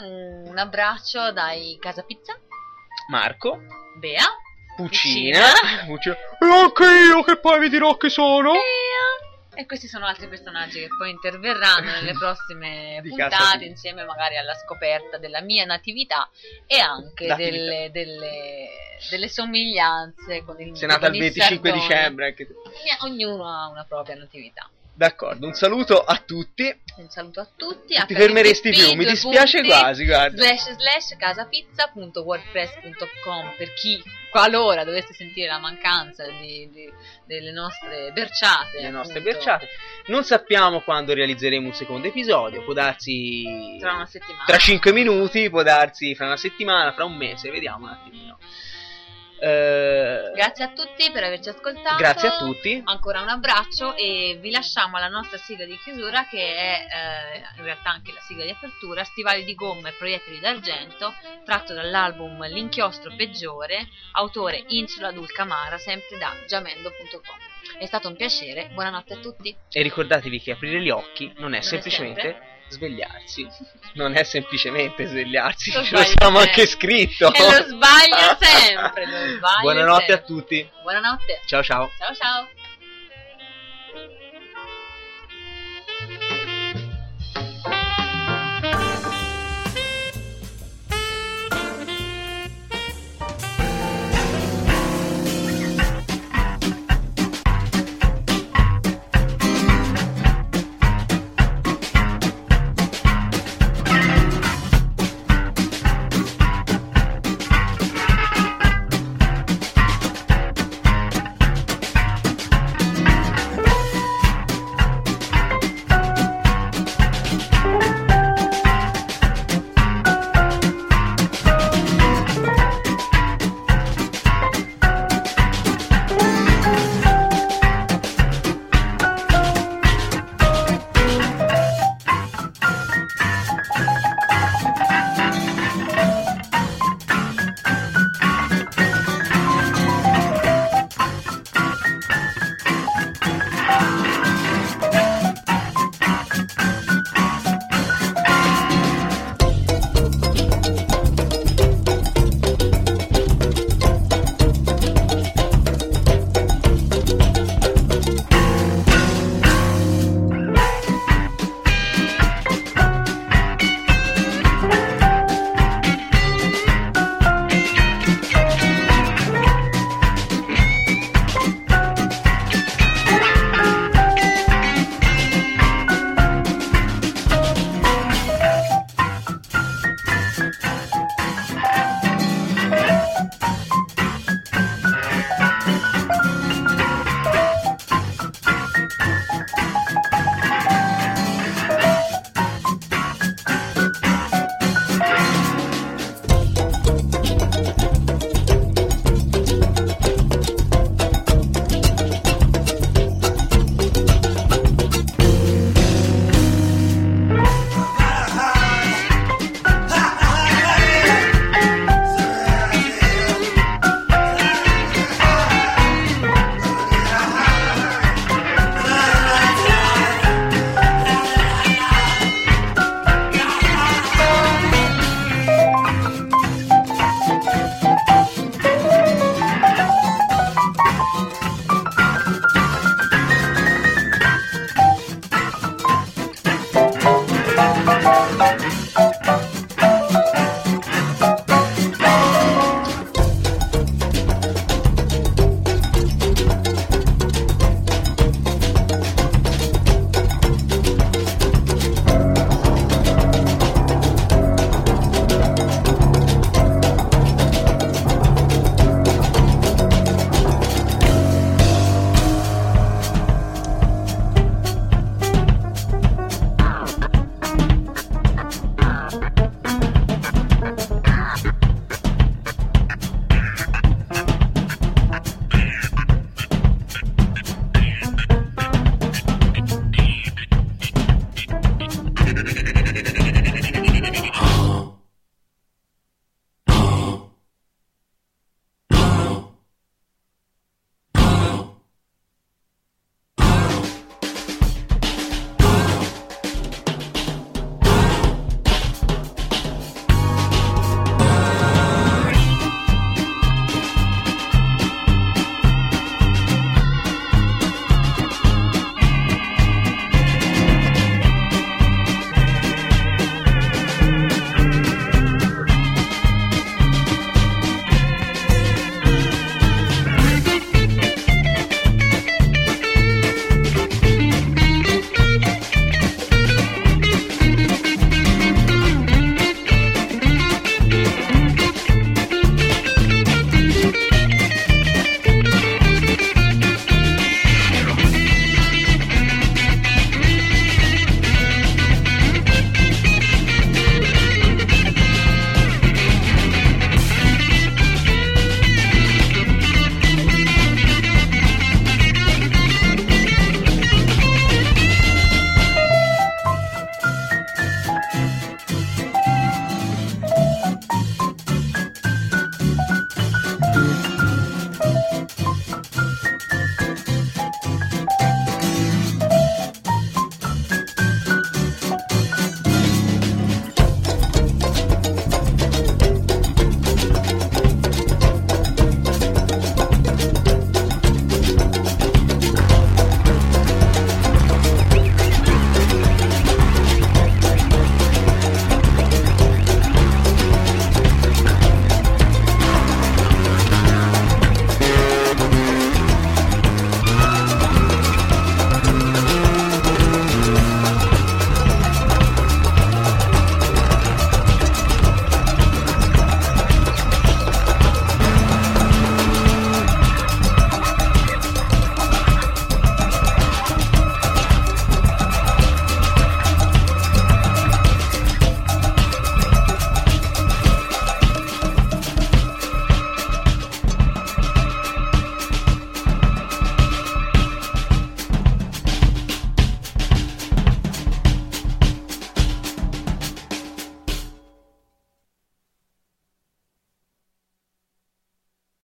un abbraccio dai Casa Pizza, Marco, Bea, Puccina, Puccina. E anche io che poi vi dirò che sono. Bea. E questi sono altri personaggi che poi interverranno nelle prossime Di Casa puntate, Pizza. insieme magari alla scoperta della mia natività e anche Natività. delle, delle, delle somiglianze con il Sei nata con il il venticinque Sardone. dicembre anche tu. Ognuno ha una propria natività. D'accordo, un saluto a tutti. Un saluto a tutti. Ti H T T P, fermeresti più, mi due dispiace punti, quasi, guarda. Slash slash casapizza punto wordpress punto com per chi qualora dovesse sentire la mancanza di, di- delle nostre berciate. Le nostre appunto, berciate. Non sappiamo quando realizzeremo un secondo episodio, può darsi Tra una settimana. tra cinque minuti, può darsi fra una settimana, fra un mese, vediamo un attimino. Eh, Grazie a tutti per averci ascoltato. Grazie a tutti. Ancora un abbraccio e vi lasciamo alla nostra sigla di chiusura, che è eh, in realtà anche la sigla di apertura, Stivali di gomma e proiettili d'argento, tratto dall'album L'inchiostro peggiore, autore Insula Dulcamara, sempre da giamendo punto com. È stato un piacere, buonanotte a tutti. E ricordatevi che aprire gli occhi non è Non è semplicemente sempre. svegliarsi. Non è semplicemente svegliarsi, Lo ce lo sbaglia siamo sempre. anche scritto. E lo sbaglia sempre, lo sbaglia Buonanotte sempre. a tutti. Buonanotte. Ciao ciao. Ciao ciao.